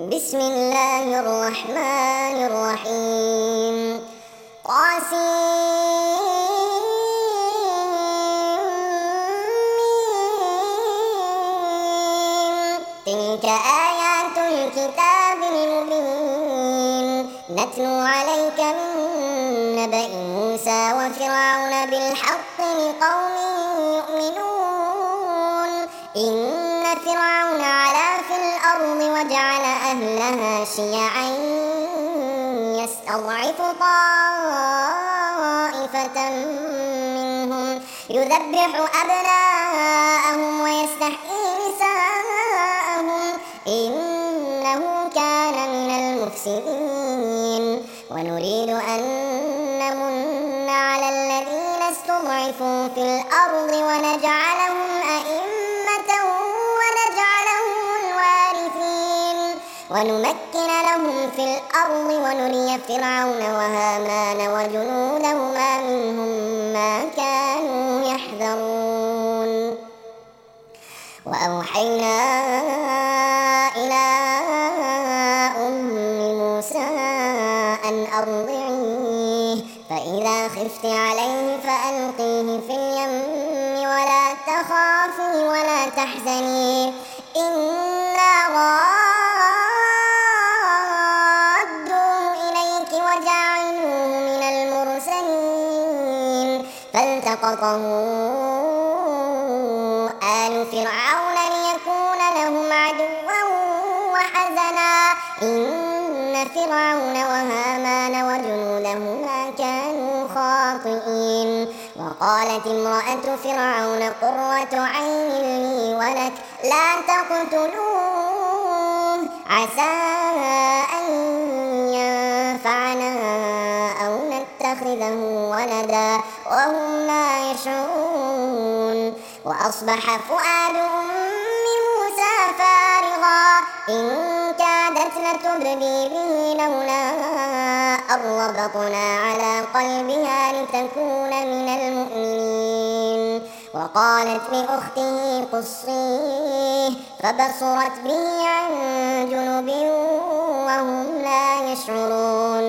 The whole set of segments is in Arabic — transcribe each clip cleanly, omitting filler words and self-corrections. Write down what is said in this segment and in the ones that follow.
بسم الله الرحمن الرحيم تلك آيات الكتاب المبين نتلو عليك من نبأ موسى وفرعون بالحق لقوم يؤمنون إن فرعون علا في الأرض وجعل أهلها شيعا يستضعف طائفة منهم يذبح أبناءهم ويستحيي نساءهم إنه كان من المفسدين ونريد أن نمن على الذين استضعفوا في الأرض ونجعلهم أئمة ونجعلهم الوارثين ونمكن لهم في الأرض ونري فرعون وهامان وجنودهما منهم ما كانوا يحذرون وأوحينا إلى أم موسى أن أرضعيه فإذا خفت عليه فألقيه في اليم ولا تخافي ولا تحزني إنا رادوه إليك وجاعلوه من المرسلين فالتقطه آل فرعون ليكون لهم عدوا وحزنا إن فرعون وهامان وجنودهما كانوا خاطئين وقالت امرأة فرعون قرة عين لي ولك لا تقتلوه عسى أن ينفعنا أو نتخذه ولدا وهم لا يشعرون وأصبح فؤاد أم موسى فارغا إن كادت لتبدي به لولا أن ربطنا على قلبها لتكون من المؤمنين وقالت لأخته قصيه فبصرت به عن جنب وهم لا يشعرون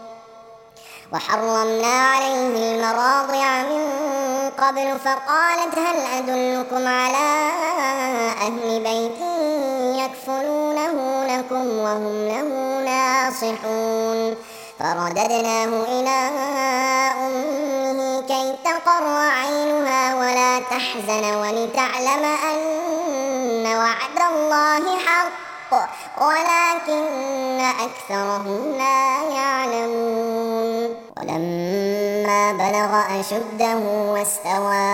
وحرمنا عليه المراضع من قبل فقالت هل أدلكم على أهل بيت يكفلونه لكم وهم له ناصحون فرددناه إلى أمه كي تقر عينها ولا تحزن ولتعلم أن وعد الله حق ولكن أكثرهم لا يعلمون ولما بلغ أشده واستوى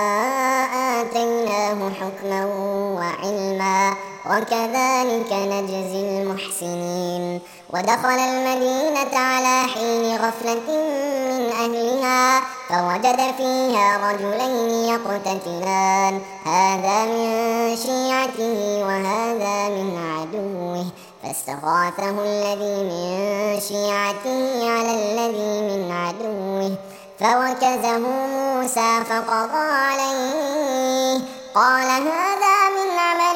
آتيناه حكما وعلما وكذلك نجزي المحسنين ودخل المدينة على حين غفلة من أهلها فوجد فيها رجلين يقتتلان هذا من شيعته وهذا من عدوه فاستغاثه الذي من شيعته على الذي من عدوه فوكزه موسى فقضى عليه قال هذا من عمل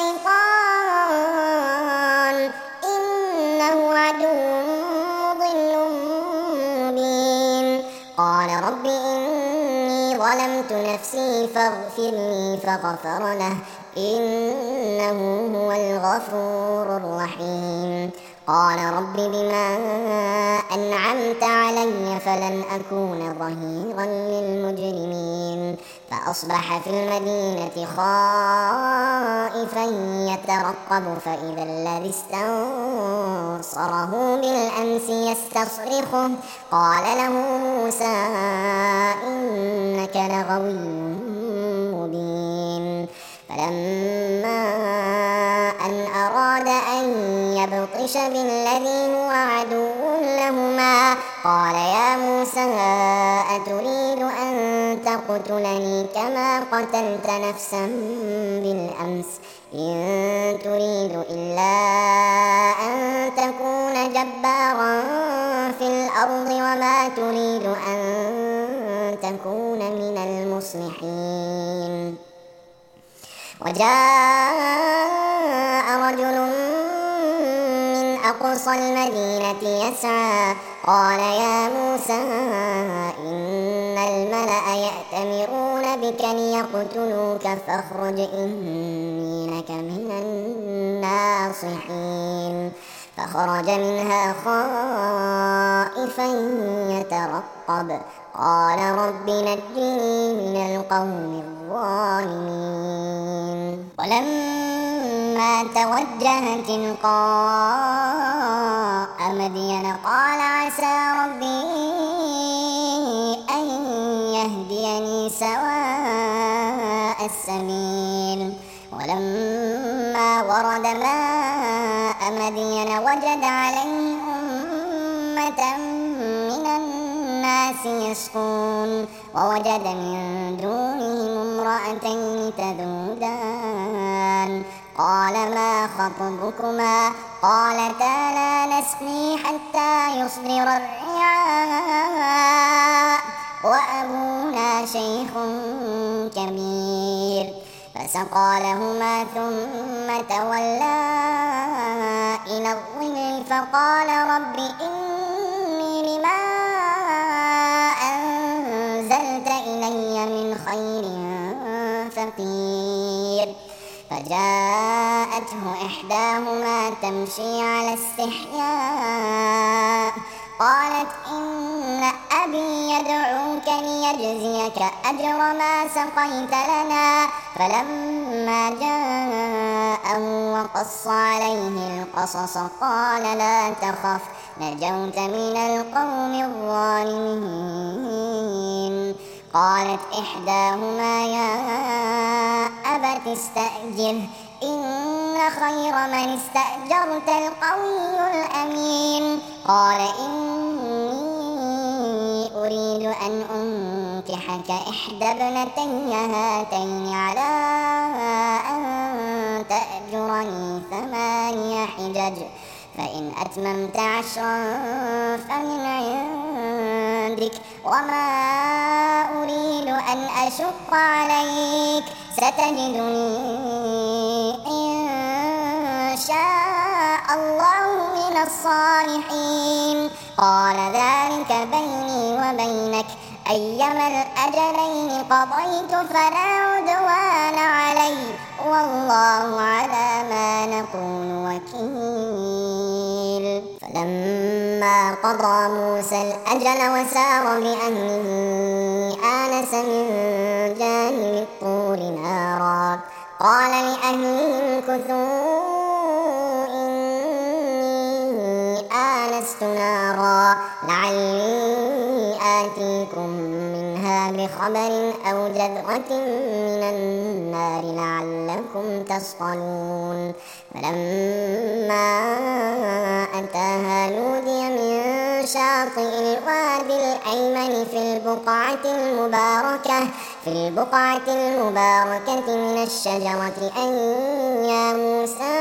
الشيطان إنه عدو مضل مبين قال رب إني ظلمت نفسي فاغفر لي فغفر له إنه هو الغفور الرحيم قال رب بما أنعمت علي فلن أكون ظهيرا للمجرمين فأصبح في المدينة خائفا يترقب فإذا الذي استنصره بالأمس يستصرخه قال له موسى إنك لغوي مبين فلما أن أراد أن يبطش بالذي هو عدو لهما قال يا موسى أتريد أن تقتلني كما قتلت نفسا بالأمس إن تريد إلا أن تكون جبارا في الأرض وما تريد أن تكون من المصلحين وجاء رجل أقصى المدينة يسعى قال يا موسى إن الملأ يأتمرون بك ليقتلوك فاخرج إني لك من الناصحين فخرج منها خائفا يترقب قال رب نجني من القوم الظالمين ولما توجه تلقاء مدين قال عسى ربي أن يهديني سواء السبيل ولما ورد ماء مدين وجد عليه أمة من الناس يسقون ووجد من دونهم امرأتين تذودان قال ما خطبكما قالتا لا نسقي حتى يصدر الرعاء وأبونا شيخ كبير فسقى لهما ثم تولى إلى الظل فقال رب إني لما أنزلت إلي من خير فقير فجاءته إحداهما تمشي على استحياء قالت إن أبي يدعوك ليجزيك أجر ما سقيت لنا فلما جاءه وقص عليه القصص قال لا تخف نجوت من القوم الظالمين قالت إحداهما يا أبت استأجره إن خير من استأجرت القوي الأمين قال إني أريد أن أنكحك إحدى ابنتي هاتين على أن تأجرني 8 حجج فإن أتممت 10 فمن عندك وما أريد أن أشق عليك ستجدني إن شاء الله من الصالحين قال ذلك بيني وبينك أيما الأجلين قضيت فلا عدوان علي والله على ما نقول وكيل فلما قضى موسى الأجل وسار بأهله آنس من جانب الطور نارا قال لأهله امكثوا إني آنست نارا لعلي آتيكم منها بخبر أو جذرة من النار لعلكم تصطلون فلما أتاها نودي من شاطئ الوادي الأيمن في البقعة المباركة من الشجرة أن يا موسى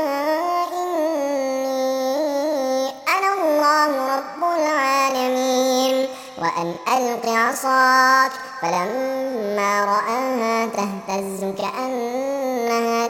إني أنا الله رب العالمين وأن ألق عصاك فلما رآها تهتز كأنها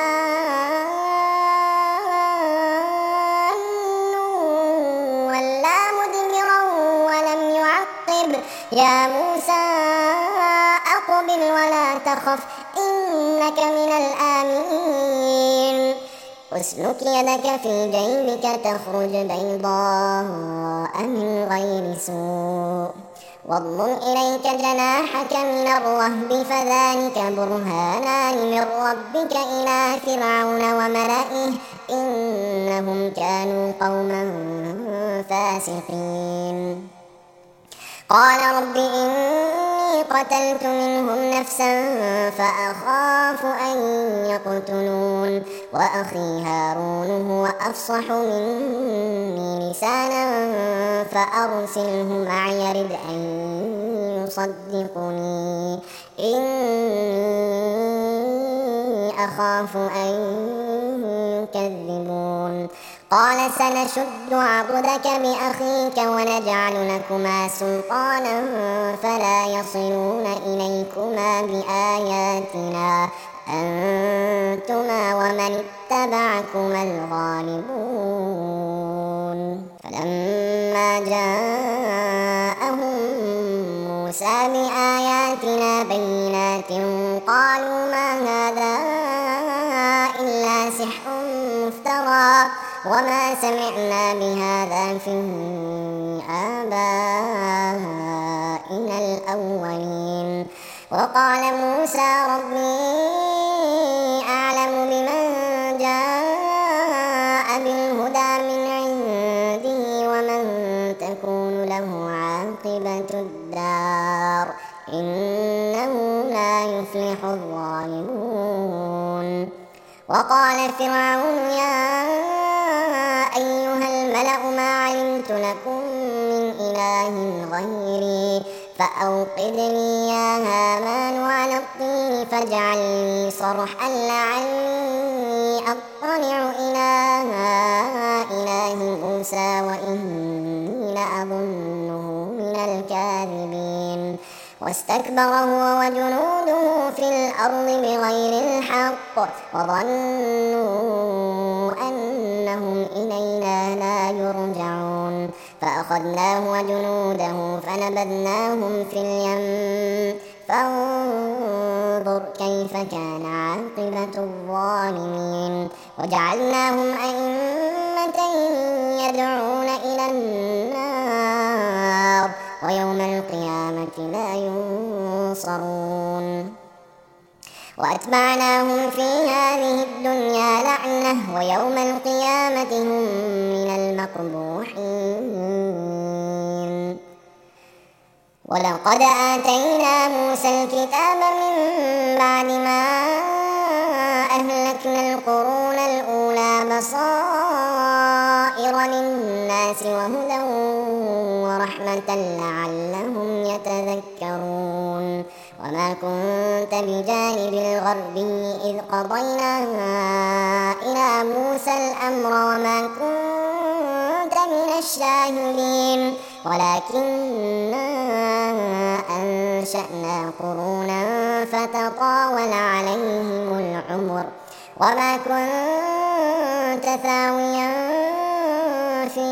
جان ولا مدبرا ولم يعقب يا موسى أقبل ولا تخف إنك من الآمنين اسلك يدك في جيبك تخرج بيضاء من غير سوء واضم إليك جناحك من الرهب فذلك برهانان من ربك إلى فرعون وملئه إنهم كانوا قوما فاسقين قال رب إني قتلت منهم نفسا فأخاف أن يقتلون وأخي هارون هو أفصح مني لسانا فأرسله معي يرد أن يصدقني إني أخاف أن يكذبون قال سنشد عضدك بأخيك ونجعل لكما سلطانا فلا يصلون إليكما بآياتنا أنتما ومن اتبعكما الغالبون جاءهم موسى بآياتنا بينات قالوا ما هذا إلا سحر مفترى وما سمعنا بهذا في آبائنا الأولين. وقال موسى ربي أعلم بمن جاء بالهدى من عنده ومن تكون له عاقبة الدار إنه لا يفلح الظالمون. وقال فرعون يا أيها الملأ ما علمت لكم من إله غيري فأوقد لي يا هامان على الطين فاجعل لي صرحا لعلي أطلع إلى إله موسى وإني لأظنه من الكاذبين. واستكبر هو وجنوده في الأرض بغير الحق وظنوا أنهم إلينا لا يرجعون فأخذناه وجنوده فنبذناهم في اليم فانظر كيف كان عاقبة الظالمين. وجعلناهم أئمة يدعون إلى النار ويوم القيامة لا ينصرون. وأتبعناهم في هذه الدنيا لعنة ويوم القيامة هم من المقبوحين. ولقد آتينا موسى الكتاب من بعد ما أهلكنا القرون الأولى بصائر للناس وهدى ورحمة لعلهم يتذكرون. وما كنت بجانب الغربي إذ قضينا إلى موسى الأمر وما كنت من الشاهدين ولكننا أنشأنا قرونا فتطاول عليهم العمر وما كنت ثاويا في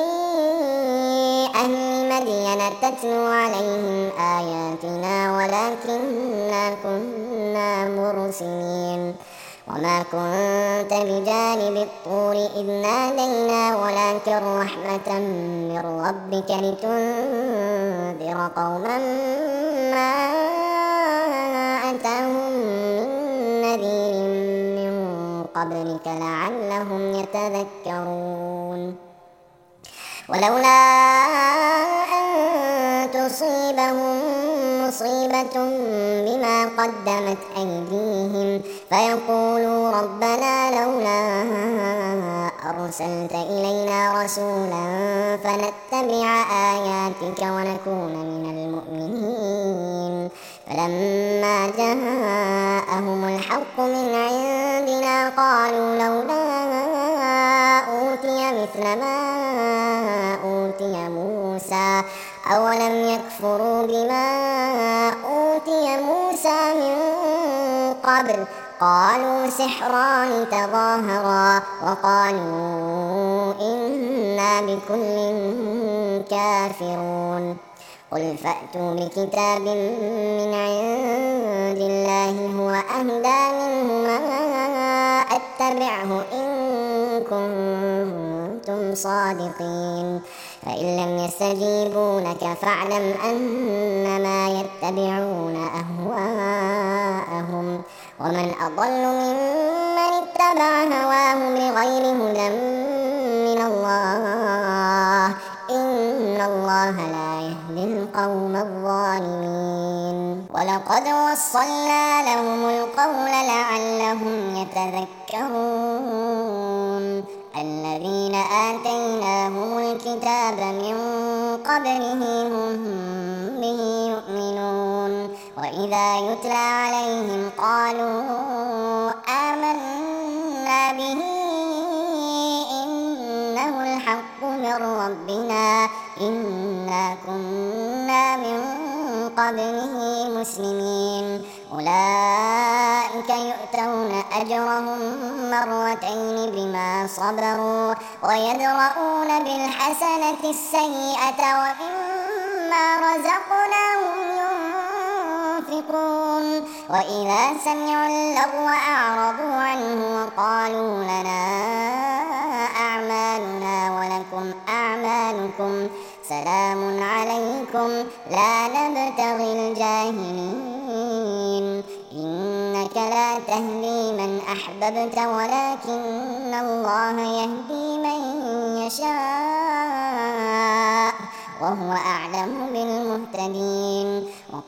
أهل مدين تتلو عليهم آياتنا ولكننا كنا مرسلين. وما كنت بجانب الطور إذ نادينا ولكن رحمة من ربك لتنذر قوما ما أتاهم من نذير من قبلك لعلهم يتذكرون. ولولا أن تصيبهم مصيبة بما قدمت أيديهم فيقولوا ربنا لولا أرسلت إلينا رسولا فنتبع آياتك ونكون من المؤمنين. فلما جاءهم الحق من عندنا قالوا لولا أوتي مثل ما أوتي موسى أولم يكفروا بما أوتي موسى من قبل قالوا سحران تظاهرا وقالوا إنا بكل كافرون. قل فأتوا بكتاب من عند الله هو أهدى منهما أتبعه إن كنتم صادقين. فإن لم يستجيبوا لك فاعلم أنما يتبعون أهواءهم ومن أضل ممن اتبع هواه بغير هدى من الله إن الله لا يهدي القوم الظالمين. ولقد وصلنا لهم القول لعلهم يتذكرون. الذين آتيناهم الكتاب من قبله هم به يؤمنون وإذا يتلى عليهم قالوا آمنا به إنه الحق من ربنا إنا كنا من قبله مسلمين. أولئك يؤتون يؤتون أجرهم مرتين بما صبروا ويدرؤون بالحسنة السيئة ومما رزقناهم ينفقون وإذا سمعوا اللغو أعرضوا عنه وقالوا لنا أعمالنا ولكم أعمالكم سلام عليكم لا نبتغي الجاهلين إنك لا تهدي من أحببت ولكن الله يهدي من يشاء وهو أعلم بالمهتدين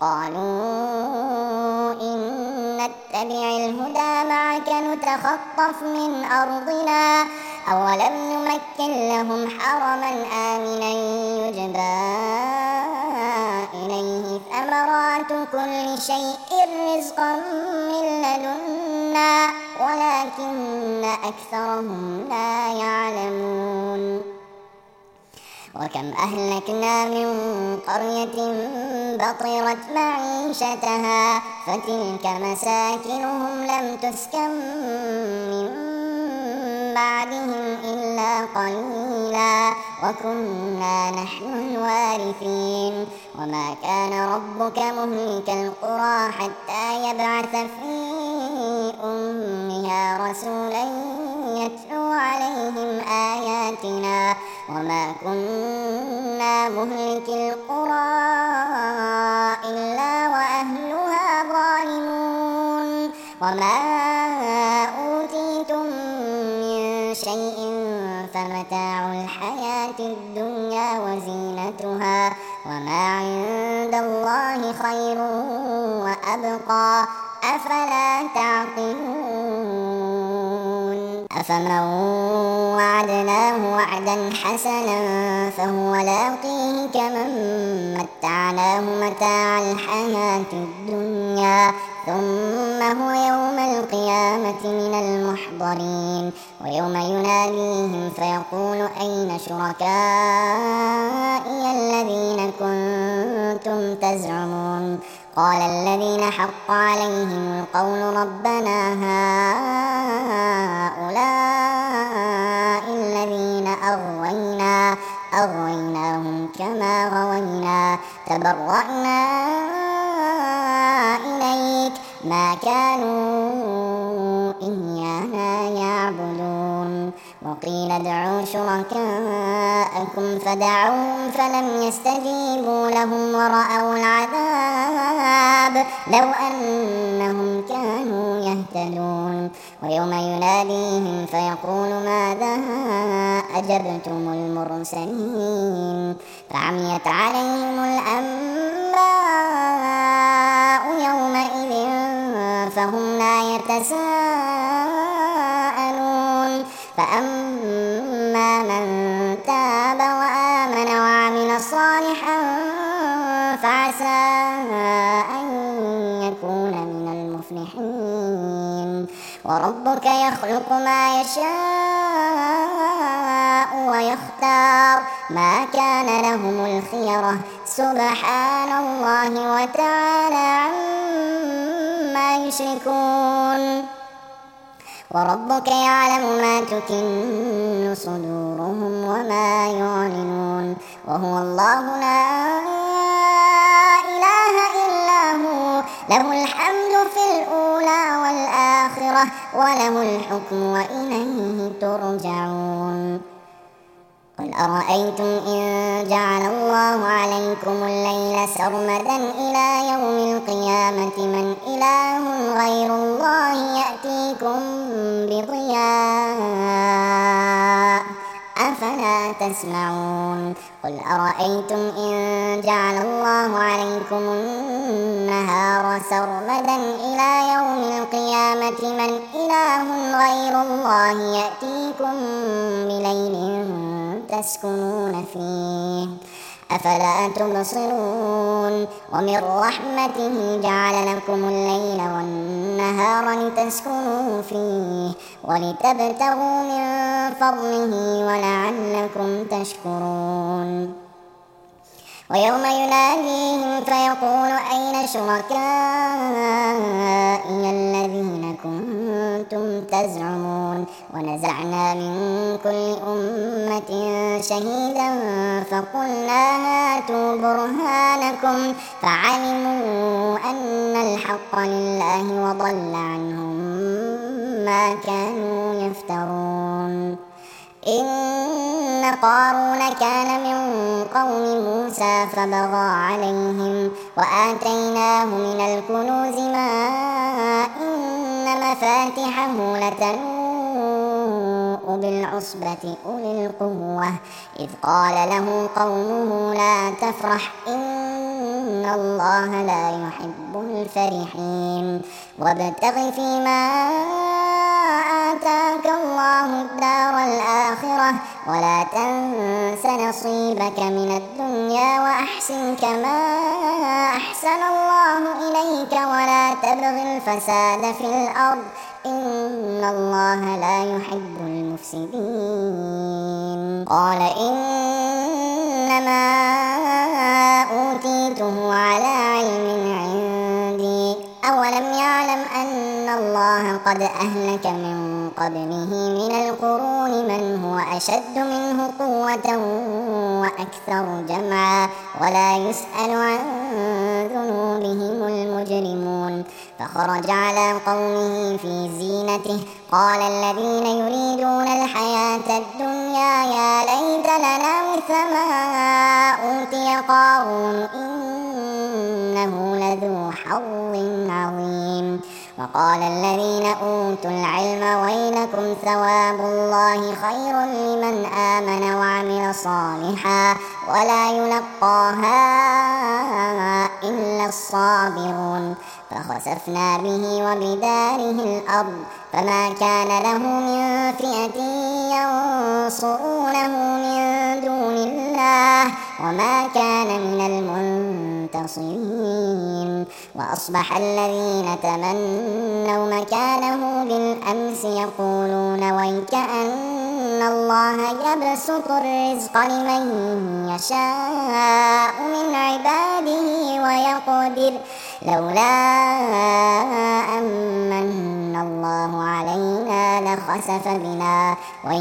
وقالوا إن نتبع الهدى معك نتخطف من أرضنا أولم نمكن لهم حرما آمنا يجبى إليه ثمرات كل شيء رزقا من لدنا ولكن أكثرهم لا يعلمون وكم أهلكنا من قرية بطرت معيشتها فتلك مساكنهم لم تسكن من بعدهم إلا قليلا وكنا نحن الوارثين وما كان ربك مهلك القرى حتى يبعث في أمها رسولا يتلو عليهم آياتنا وما كنا مهلك القرى إلا وأهلها ظالمون وما أوتيتم من شيء فمتاع الحياة الدنيا وزينتها وما عند الله خير وأبقى أفلا تعقلون أفمن وعدناه وعدا حسنا فهو لاقيه كمن متعناه متاع الحياة الدنيا ثم هو يوم القيامة من المحضرين ويوم يناديهم فيقول أين شركائي الذين كنتم تزعمون قال الذين حق عليهم القول ربنا هؤلاء الذين أغويناهم كما غوينا تبرأنا إليك ما كانوا إيانا يعبدون وقيل ادعوا شركاءكم فدعوهم فلم يستجيبوا لهم ورأوا العذاب لو أنهم كانوا يهتدون ويوم يناديهم فيقول ماذا أجبتم المرسلين فعميت عليهم الأنباء يومئذ فهم لا يتساءلون فأما من تاب وآمن وعمل صالحا فعسى أن يكون من المفلحين وربك يخلق ما يشاء ويختار ما كان لهم الخيرة سبحان الله وتعالى عما يشركون وربك يعلم ما تكن صدورهم وما يعلنون وهو الله لا إله إلا هو له الحمد في الأولى والآخرة وله الحكم وإليه ترجعون قل أرأيتم إن جعل الله عليكم الليل سرمدا إلى يوم القيامة من إله غير الله يأتيكم بضياء أفلا تسمعون قل أرأيتم إن جعل الله عليكم النهار سرمدا إلى يوم القيامة من إله غير الله يأتيكم بليل تسكنون فيه أفلا تبصرون ومن رحمته جعل لكم الليل والنهار لتسكنوا فيه ولتبتغوا من فضله ولعلكم تشكرون ويوم يناديهم فيقول أين شركائي الذين كنتم تزعمون ونزعنا من كل أمة شهيدا فقلنا هاتوا برهانكم فعلموا أن الحق لله وضل عنهم ما كانوا يفترون. إن قارون كان من قوم موسى فبغى عليهم وآتيناه من الكنوز ما إن مفاتحه لتنوء بالعصبة أولي القوة إذ قال له قومه لا تفرح إن الله لا يحب الفرحين وابتغ فيما آتاك الله الدار الآخرة ولا تنس نصيبك من الدنيا وأحسن كما أحسن الله إليك ولا تبغ الفساد في الأرض إن الله لا يحب المفسدين. قال إنما أوتيته على علم عندي أولم يعلم أن الله قد أهلك من قبله من القرون من هو أشد منه قوة وأكثر جمعا ولا يسأل عن ذنوبهم المجرمون. فخرج على قومه في زينته قال الذين يريدون الحياة الدنيا يا ليت لنا مثل ما أوتي قارون إنه لذو حظ عظيم. وقال الذين أوتوا العلم ويلكم ثواب الله خير لمن آمن وعمل صالحا ولا يلقاها إلا الصابرون. فخسفنا به وبداره الأرض فما كان له من فئة ينصرونه من دون الله وما كان من المنتصرين. وأصبح الذين تمنوا مكانه بالأمس يقولون ويكأن الله يبسط الرزق لمن يشاء من عباده ويقدر لولا أمن الله علينا لخسف بنا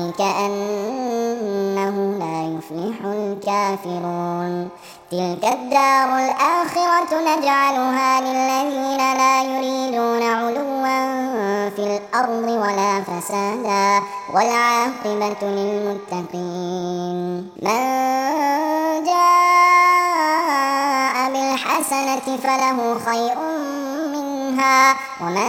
ويكأنه لا يفلح الكافرون. تلك الدار الآخرة نجعلها للذين لا يريدون علوا في الأرض ولا فسادا والعاقبة للمتقين. من جاء بالحسنة فله خير منها ومن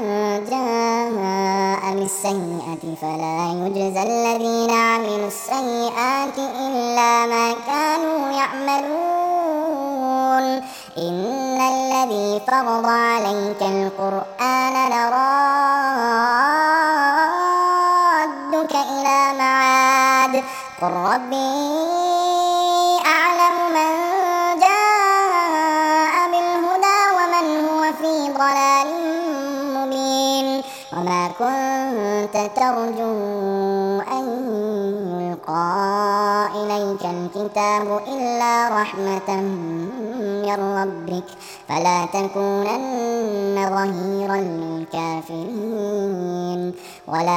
جاء بالسيئة فلا يجزى الذين عملوا السيئات إلا ما كانوا يعملون. إن الذي فرض عليك القرآن لرادك إلى معاد قل ربي أعلم من جاء بالهدى ومن هو في ضلال مبين. وما كنت ترجو أن يلقى إليك الكتاب إلا رحمة من ربك فلا تكونن ظهيرا للكافرين. ولا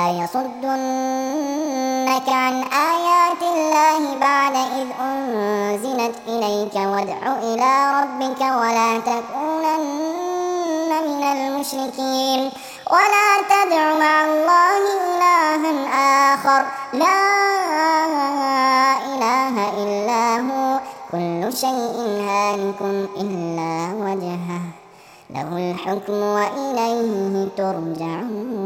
يصدنك عن آيات الله بعد إذ أنزلت إليك وادع إلى ربك ولا تكونن من المشركين. ولا تدع مع الله إلها آخر لا إله إلا هو كل شيء هالك إلا وجهه له الحكم وإليه ترجعون.